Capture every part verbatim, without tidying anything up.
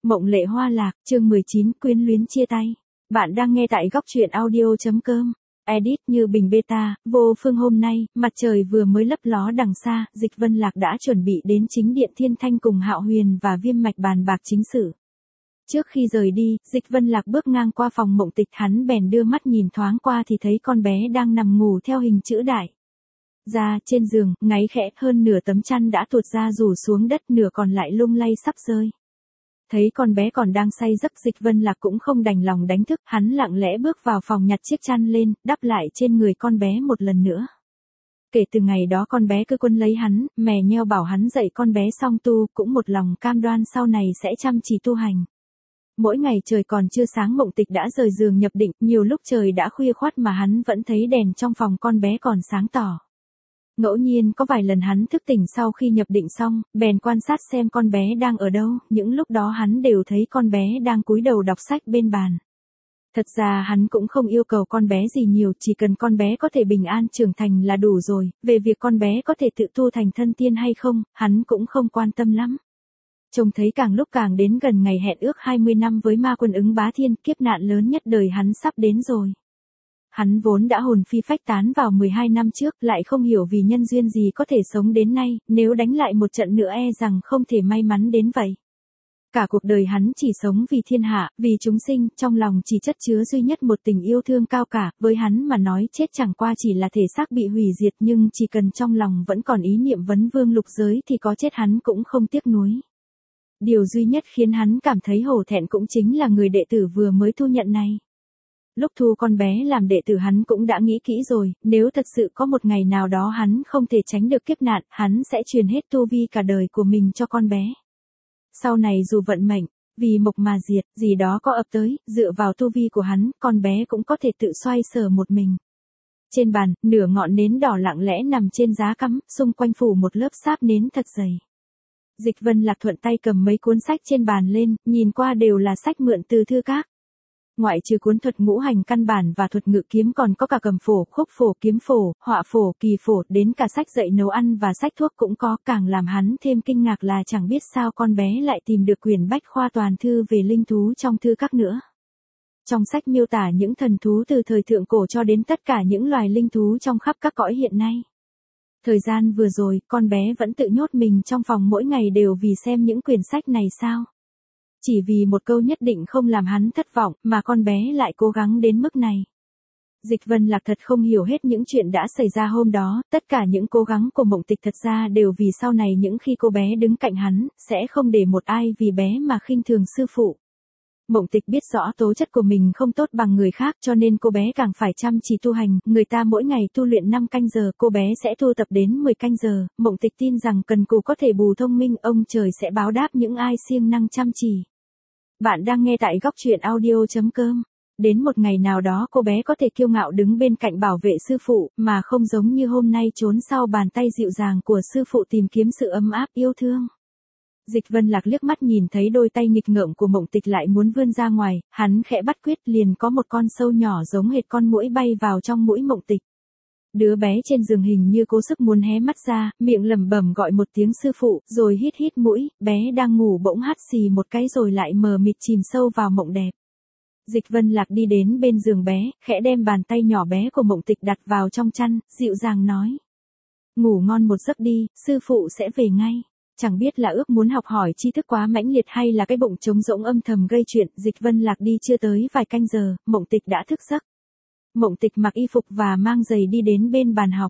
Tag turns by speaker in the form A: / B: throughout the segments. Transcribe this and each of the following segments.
A: Mộng lệ hoa lạc, chương mười chín, quyến luyến chia tay. Bạn đang nghe tại góc truyện audio.com. Edit Như Bình Beta, vô phương hôm nay, mặt trời vừa mới lấp ló đằng xa, Dịch Vân Lạc đã chuẩn bị đến chính điện Thiên Thanh cùng Hạo Huyền và Viêm Mạch bàn bạc chính sự. Trước khi rời đi, Dịch Vân Lạc bước ngang qua phòng Mộng Tịch, hắn bèn đưa mắt nhìn thoáng qua thì thấy con bé đang nằm ngủ theo hình chữ đại. Ra, trên giường, ngáy khẽ, hơn nửa tấm chăn đã tuột ra rủ xuống đất, nửa còn lại lung lay sắp rơi. Thấy con bé còn đang say giấc, Dịch Vân Lạc cũng không đành lòng đánh thức, hắn lặng lẽ bước vào phòng nhặt chiếc chăn lên, đắp lại trên người con bé một lần nữa. Kể từ ngày đó con bé cứ quấn lấy hắn, mè nheo bảo hắn dạy con bé xong tu, cũng một lòng cam đoan sau này sẽ chăm chỉ tu hành. Mỗi ngày trời còn chưa sáng Mộng Tịch đã rời giường nhập định, nhiều lúc trời đã khuya khoắt mà hắn vẫn thấy đèn trong phòng con bé còn sáng tỏ. Ngẫu nhiên có vài lần hắn thức tỉnh sau khi nhập định xong, bèn quan sát xem con bé đang ở đâu, những lúc đó hắn đều thấy con bé đang cúi đầu đọc sách bên bàn. Thật ra hắn cũng không yêu cầu con bé gì nhiều, chỉ cần con bé có thể bình an trưởng thành là đủ rồi, về việc con bé có thể tự tu thành thân tiên hay không, hắn cũng không quan tâm lắm. Trông thấy càng lúc càng đến gần ngày hẹn ước hai mươi năm với ma quân ứng bá thiên, kiếp nạn lớn nhất đời hắn sắp đến rồi. Hắn vốn đã hồn phi phách tán vào mười hai năm trước, lại không hiểu vì nhân duyên gì có thể sống đến nay, nếu đánh lại một trận nữa e rằng không thể may mắn đến vậy. Cả cuộc đời hắn chỉ sống vì thiên hạ, vì chúng sinh, trong lòng chỉ chất chứa duy nhất một tình yêu thương cao cả, với hắn mà nói chết chẳng qua chỉ là thể xác bị hủy diệt, nhưng chỉ cần trong lòng vẫn còn ý niệm vấn vương lục giới thì có chết hắn cũng không tiếc nuối. Điều duy nhất khiến hắn cảm thấy hổ thẹn cũng chính là người đệ tử vừa mới thu nhận này. Lúc thu con bé làm đệ tử hắn cũng đã nghĩ kỹ rồi, nếu thật sự có một ngày nào đó hắn không thể tránh được kiếp nạn, hắn sẽ truyền hết tu vi cả đời của mình cho con bé. Sau này dù vận mệnh, vì mộc mà diệt, gì đó có ập tới, dựa vào tu vi của hắn, con bé cũng có thể tự xoay sở một mình. Trên bàn, nửa ngọn nến đỏ lặng lẽ nằm trên giá cắm, xung quanh phủ một lớp sáp nến thật dày. Dịch Vân Lạc thuận tay cầm mấy cuốn sách trên bàn lên, nhìn qua đều là sách mượn từ thư các. Ngoại trừ cuốn thuật ngũ hành căn bản và thuật ngự kiếm còn có cả cầm phổ, khúc phổ, kiếm phổ, họa phổ, kỳ phổ, đến cả sách dạy nấu ăn và sách thuốc cũng có, càng làm hắn thêm kinh ngạc là chẳng biết sao con bé lại tìm được quyển bách khoa toàn thư về linh thú trong thư các nữa. Trong sách miêu tả những thần thú từ thời thượng cổ cho đến tất cả những loài linh thú trong khắp các cõi hiện nay. Thời gian vừa rồi, con bé vẫn tự nhốt mình trong phòng mỗi ngày đều vì xem những quyển sách này sao? Chỉ vì một câu nhất định không làm hắn thất vọng, mà con bé lại cố gắng đến mức này. Dịch Vân Lạc thật không hiểu hết những chuyện đã xảy ra hôm đó, tất cả những cố gắng của Mộng Tịch thật ra đều vì sau này những khi cô bé đứng cạnh hắn, sẽ không để một ai vì bé mà khinh thường sư phụ. Mộng Tịch biết rõ tố chất của mình không tốt bằng người khác cho nên cô bé càng phải chăm chỉ tu hành, người ta mỗi ngày tu luyện năm canh giờ, cô bé sẽ tu tập đến mười canh giờ, Mộng Tịch tin rằng cần cù có thể bù thông minh, ông trời sẽ báo đáp những ai siêng năng chăm chỉ. Bạn đang nghe tại góc truyện audio.com. Đến một ngày nào đó cô bé có thể kiêu ngạo đứng bên cạnh bảo vệ sư phụ, mà không giống như hôm nay trốn sau bàn tay dịu dàng của sư phụ tìm kiếm sự ấm áp yêu thương. Dịch Vân Lạc liếc mắt nhìn thấy đôi tay nghịch ngợm của Mộng Tịch lại muốn vươn ra ngoài, hắn khẽ bắt quyết, liền có một con sâu nhỏ giống hệt con muỗi bay vào trong mũi Mộng Tịch. Đứa bé trên giường hình như cố sức muốn hé mắt ra, miệng lẩm bẩm gọi một tiếng sư phụ, rồi hít hít mũi, bé đang ngủ bỗng hắt xì một cái rồi lại mờ mịt chìm sâu vào mộng đẹp. Dịch Vân Lạc đi đến bên giường bé, khẽ đem bàn tay nhỏ bé của Mộng Tịch đặt vào trong chăn, dịu dàng nói. Ngủ ngon một giấc đi, sư phụ sẽ về ngay. Chẳng biết là ước muốn học hỏi tri thức quá mãnh liệt hay là cái bụng trống rỗng âm thầm gây chuyện, Dịch Vân Lạc đi chưa tới vài canh giờ, Mộng Tịch đã thức giấc. Mộng Tịch mặc y phục và mang giày đi đến bên bàn học.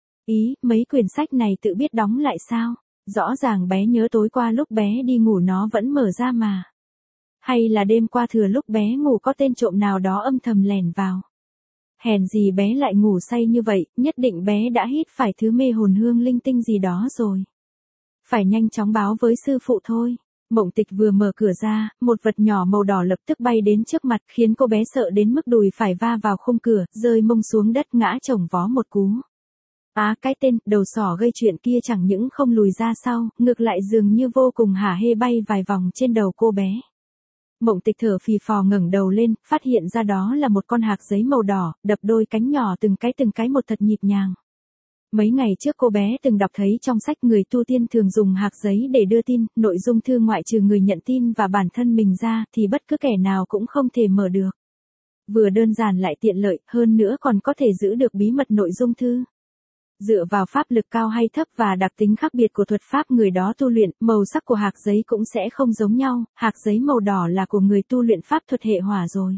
A: Ý, mấy quyển sách này tự biết đóng lại sao? Rõ ràng bé nhớ tối qua lúc bé đi ngủ nó vẫn mở ra mà. Hay là đêm qua thừa lúc bé ngủ có tên trộm nào đó âm thầm lẻn vào. Hèn gì bé lại ngủ say như vậy, nhất định bé đã hít phải thứ mê hồn hương linh tinh gì đó rồi. Phải nhanh chóng báo với sư phụ thôi. Mộng Tịch vừa mở cửa ra, một vật nhỏ màu đỏ lập tức bay đến trước mặt, khiến cô bé sợ đến mức đùi phải va vào khung cửa, rơi mông xuống đất ngã chồng vó một cú. Á cái tên, đầu sỏ gây chuyện kia chẳng những không lùi ra sau, ngược lại dường như vô cùng hả hê bay vài vòng trên đầu cô bé. Mộng Tịch thở phì phò ngẩng đầu lên, phát hiện ra đó là một con hạc giấy màu đỏ, đập đôi cánh nhỏ từng cái từng cái một thật nhịp nhàng. Mấy ngày trước cô bé từng đọc thấy trong sách người tu tiên thường dùng hạc giấy để đưa tin, nội dung thư ngoại trừ người nhận tin và bản thân mình ra thì bất cứ kẻ nào cũng không thể mở được. Vừa đơn giản lại tiện lợi, hơn nữa còn có thể giữ được bí mật nội dung thư. Dựa vào pháp lực cao hay thấp và đặc tính khác biệt của thuật pháp người đó tu luyện, màu sắc của hạc giấy cũng sẽ không giống nhau, hạc giấy màu đỏ là của người tu luyện pháp thuật hệ hỏa rồi.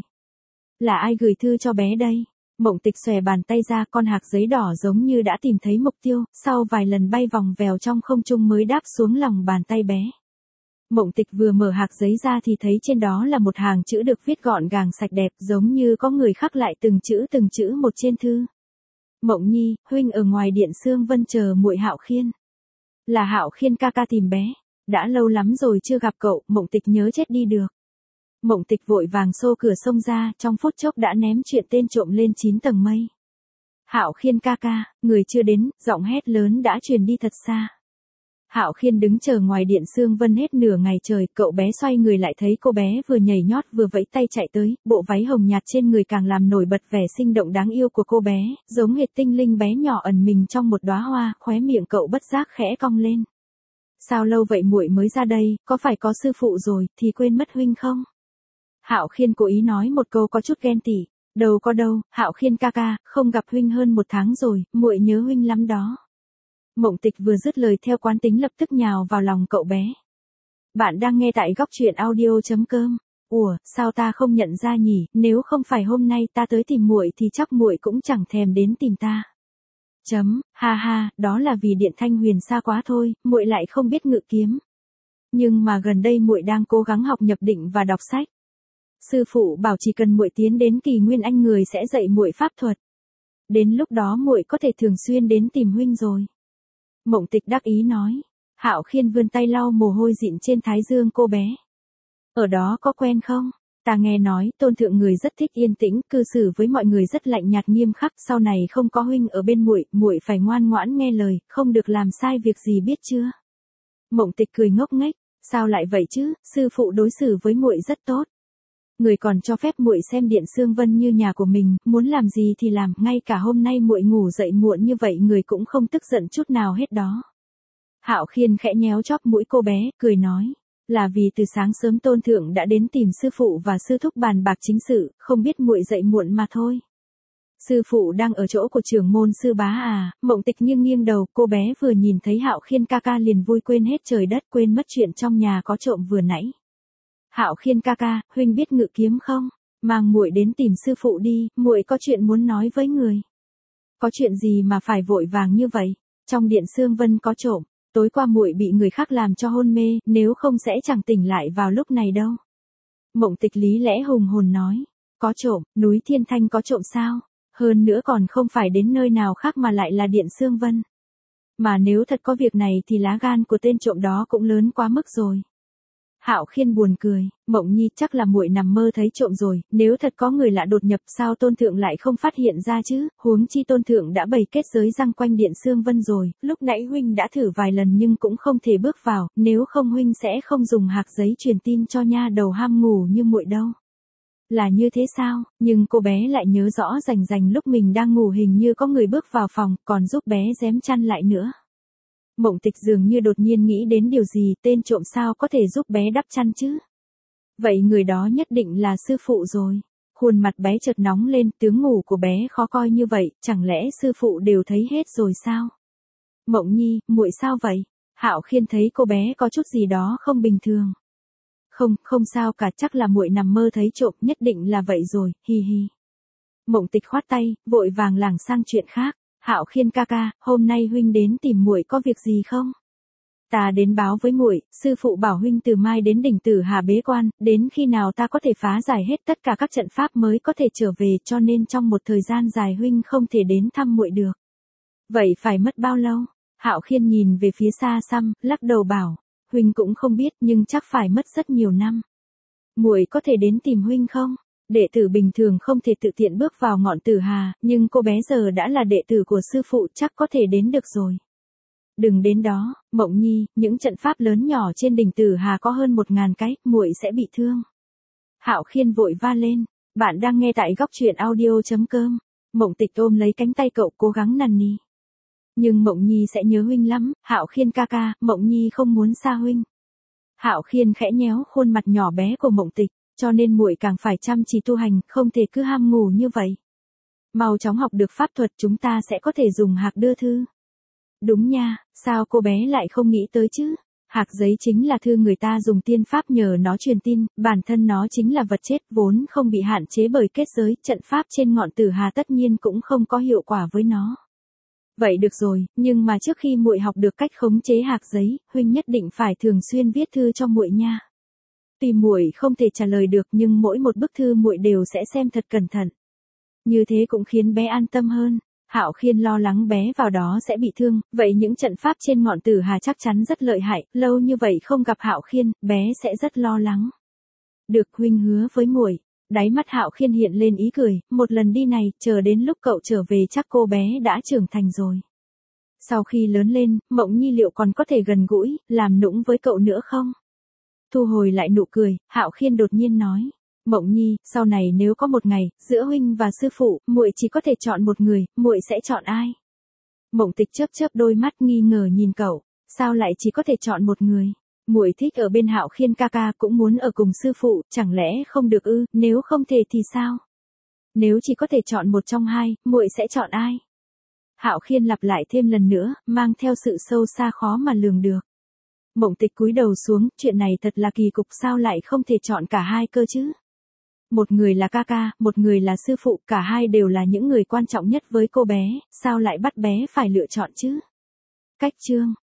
A: Là ai gửi thư cho bé đây? Mộng Tịch xòe bàn tay ra, con hạc giấy đỏ giống như đã tìm thấy mục tiêu, sau vài lần bay vòng vèo trong không trung mới đáp xuống lòng bàn tay bé. Mộng Tịch vừa mở hạc giấy ra thì thấy trên đó là một hàng chữ được viết gọn gàng sạch đẹp, giống như có người khắc lại từng chữ từng chữ một trên thư. Mộng Nhi, huynh ở ngoài điện Sương Vân chờ muội Hạo Khiên. Là Hạo Khiên ca ca tìm bé. Đã lâu lắm rồi chưa gặp cậu, Mộng Tịch nhớ chết đi được. Mộng Tịch vội vàng xô cửa xông ra, trong phút chốc đã ném chuyện tên trộm lên chín tầng mây. Hạo Khiên ca ca, người chưa đến, giọng hét lớn đã truyền đi thật xa. Hạo Khiên đứng chờ ngoài điện Sương Vân hết nửa ngày trời, cậu bé xoay người lại thấy cô bé vừa nhảy nhót vừa vẫy tay chạy tới, bộ váy hồng nhạt trên người càng làm nổi bật vẻ sinh động đáng yêu của cô bé, giống hệt tinh linh bé nhỏ ẩn mình trong một đóa hoa, khóe miệng cậu bất giác khẽ cong lên. Sao lâu vậy muội mới ra đây, có phải có sư phụ rồi thì quên mất huynh không? Hạo Khiên cố ý nói một câu có chút ghen tị. Đâu có đâu, Hạo Khiên ca ca, không gặp huynh hơn một tháng rồi, muội nhớ huynh lắm đó. Mộng Tịch vừa dứt lời theo quán tính lập tức nhào vào lòng cậu bé. Bạn đang nghe tại góc truyện audio chấm com. Ủa, sao ta không nhận ra nhỉ, nếu không phải hôm nay ta tới tìm muội thì chắc muội cũng chẳng thèm đến tìm ta. Chấm, ha ha, đó là vì điện Thanh Huyền xa quá thôi, muội lại không biết ngự kiếm. Nhưng mà gần đây muội đang cố gắng học nhập định và đọc sách. Sư phụ bảo chỉ cần muội tiến đến Kỳ Nguyên Anh người sẽ dạy muội pháp thuật. Đến lúc đó muội có thể thường xuyên đến tìm huynh rồi. Mộng Tịch đắc ý nói. Hạo Khiên vươn tay lau mồ hôi dịn trên thái dương cô bé. Ở đó có quen không? Ta nghe nói Tôn thượng người rất thích yên tĩnh, cư xử với mọi người rất lạnh nhạt nghiêm khắc, sau này không có huynh ở bên muội, muội phải ngoan ngoãn nghe lời, không được làm sai việc gì biết chưa? Mộng Tịch cười ngốc nghếch, sao lại vậy chứ, sư phụ đối xử với muội rất tốt. Người còn cho phép muội xem điện Sương Vân như nhà của mình, muốn làm gì thì làm, ngay cả hôm nay muội ngủ dậy muộn như vậy người cũng không tức giận chút nào hết đó. Hạo Khiên khẽ nhéo chóp mũi cô bé, cười nói, là vì từ sáng sớm Tôn thượng đã đến tìm sư phụ và sư thúc bàn bạc chính sự, không biết muội dậy muộn mà thôi. Sư phụ đang ở chỗ của trưởng môn sư bá à? Mộng Tịch nghiêng nghiêng đầu, cô bé vừa nhìn thấy Hạo Khiên ca ca liền vui quên hết trời đất, quên mất chuyện trong nhà có trộm vừa nãy. Hạo Khiên ca ca, huynh biết ngự kiếm không? Mang muội đến tìm sư phụ đi, muội có chuyện muốn nói với người. Có chuyện gì mà phải vội vàng như vậy? Trong điện Sương Vân có trộm, tối qua muội bị người khác làm cho hôn mê, nếu không sẽ chẳng tỉnh lại vào lúc này đâu. Mộng Tịch lý lẽ hùng hồn nói, có trộm, núi Thiên Thanh có trộm sao? Hơn nữa còn không phải đến nơi nào khác mà lại là điện Sương Vân. Mà nếu thật có việc này thì lá gan của tên trộm đó cũng lớn quá mức rồi. Hạo Khiên buồn cười, Mộng Nhi chắc là muội nằm mơ thấy trộm rồi, nếu thật có người lạ đột nhập sao Tôn thượng lại không phát hiện ra chứ, huống chi Tôn thượng đã bày kết giới răng quanh điện Sương Vân rồi, lúc nãy huynh đã thử vài lần nhưng cũng không thể bước vào, nếu không huynh sẽ không dùng hạc giấy truyền tin cho nha đầu ham ngủ như muội đâu. Là như thế sao, nhưng cô bé lại nhớ rõ rành rành lúc mình đang ngủ hình như có người bước vào phòng, còn giúp bé giếm chăn lại nữa. Mộng Tịch dường như đột nhiên nghĩ đến điều gì, tên trộm sao có thể giúp bé đắp chăn chứ? Vậy người đó nhất định là sư phụ rồi. Khuôn mặt bé chợt nóng lên, tướng ngủ của bé khó coi như vậy, chẳng lẽ sư phụ đều thấy hết rồi sao? Mộng Nhi, muội sao vậy? Hạo Khiên thấy cô bé có chút gì đó không bình thường. Không, không sao cả, chắc là muội nằm mơ thấy trộm, nhất định là vậy rồi, hi hi. Mộng Tịch khoát tay, vội vàng lảng sang chuyện khác. Hạo Khiên ca ca, hôm nay huynh đến tìm muội có việc gì không? Ta đến báo với muội, sư phụ bảo huynh từ mai đến đỉnh Tử Hà bế quan, đến khi nào ta có thể phá giải hết tất cả các trận pháp mới có thể trở về, cho nên trong một thời gian dài huynh không thể đến thăm muội được. Vậy phải mất bao lâu? Hạo Khiên nhìn về phía xa xăm, lắc đầu bảo, huynh cũng không biết nhưng chắc phải mất rất nhiều năm. Muội có thể đến tìm huynh không? Đệ tử bình thường không thể tự tiện bước vào ngọn Tử Hà, nhưng cô bé giờ đã là đệ tử của sư phụ chắc có thể đến được rồi. Đừng đến đó, Mộng Nhi, những trận pháp lớn nhỏ trên đỉnh Tử Hà có hơn một ngàn cái, muội sẽ bị thương. Hạo Khiên vội va lên, bạn đang nghe tại góc truyện audio chấm com. Mộng Tịch ôm lấy cánh tay cậu cố gắng năn nỉ. Nhưng Mộng Nhi sẽ nhớ huynh lắm, Hạo Khiên ca ca, Mộng Nhi không muốn xa huynh. Hạo Khiên khẽ nhéo khuôn mặt nhỏ bé của Mộng Tịch, cho nên muội càng phải chăm chỉ tu hành, không thể cứ ham ngủ như vậy. Mau chóng học được pháp thuật, chúng ta sẽ có thể dùng hạc đưa thư. Đúng nha, sao cô bé lại không nghĩ tới chứ? Hạc giấy chính là thư người ta dùng tiên pháp nhờ nó truyền tin, bản thân nó chính là vật chết vốn không bị hạn chế bởi kết giới, trận pháp trên ngọn Tử Hà tất nhiên cũng không có hiệu quả với nó. Vậy được rồi, nhưng mà trước khi muội học được cách khống chế hạc giấy, huynh nhất định phải thường xuyên viết thư cho muội nha. Tuy muội không thể trả lời được nhưng mỗi một bức thư muội đều sẽ xem thật cẩn thận. Như thế cũng khiến bé an tâm hơn. Hạo Khiên lo lắng bé vào đó sẽ bị thương, vậy những trận pháp trên ngọn Tử Hà chắc chắn rất lợi hại, lâu như vậy không gặp Hạo Khiên, bé sẽ rất lo lắng. Được, huynh hứa với muội. Đáy mắt Hạo Khiên hiện lên ý cười, một lần đi này, chờ đến lúc cậu trở về chắc cô bé đã trưởng thành rồi. Sau khi lớn lên, Mộng Nhi liệu còn có thể gần gũi, làm nũng với cậu nữa không? Thu hồi lại nụ cười, Hạo Khiên đột nhiên nói. Mộng Nhi, sau này nếu có một ngày, giữa huynh và sư phụ, muội chỉ có thể chọn một người, muội sẽ chọn ai? Mộng Tịch chớp chớp đôi mắt nghi ngờ nhìn cậu, sao lại chỉ có thể chọn một người? Muội thích ở bên Hạo Khiên ca ca, cũng muốn ở cùng sư phụ, chẳng lẽ không được ư? Nếu không thể thì sao? Nếu chỉ có thể chọn một trong hai, muội sẽ chọn ai? Hạo Khiên lặp lại thêm lần nữa, mang theo sự sâu xa khó mà lường được. Mộng Tịch cúi đầu xuống, chuyện này thật là kỳ cục, sao lại không thể chọn cả hai cơ chứ? Một người là ca ca, một người là sư phụ, cả hai đều là những người quan trọng nhất với cô bé, sao lại bắt bé phải lựa chọn chứ? Cách chương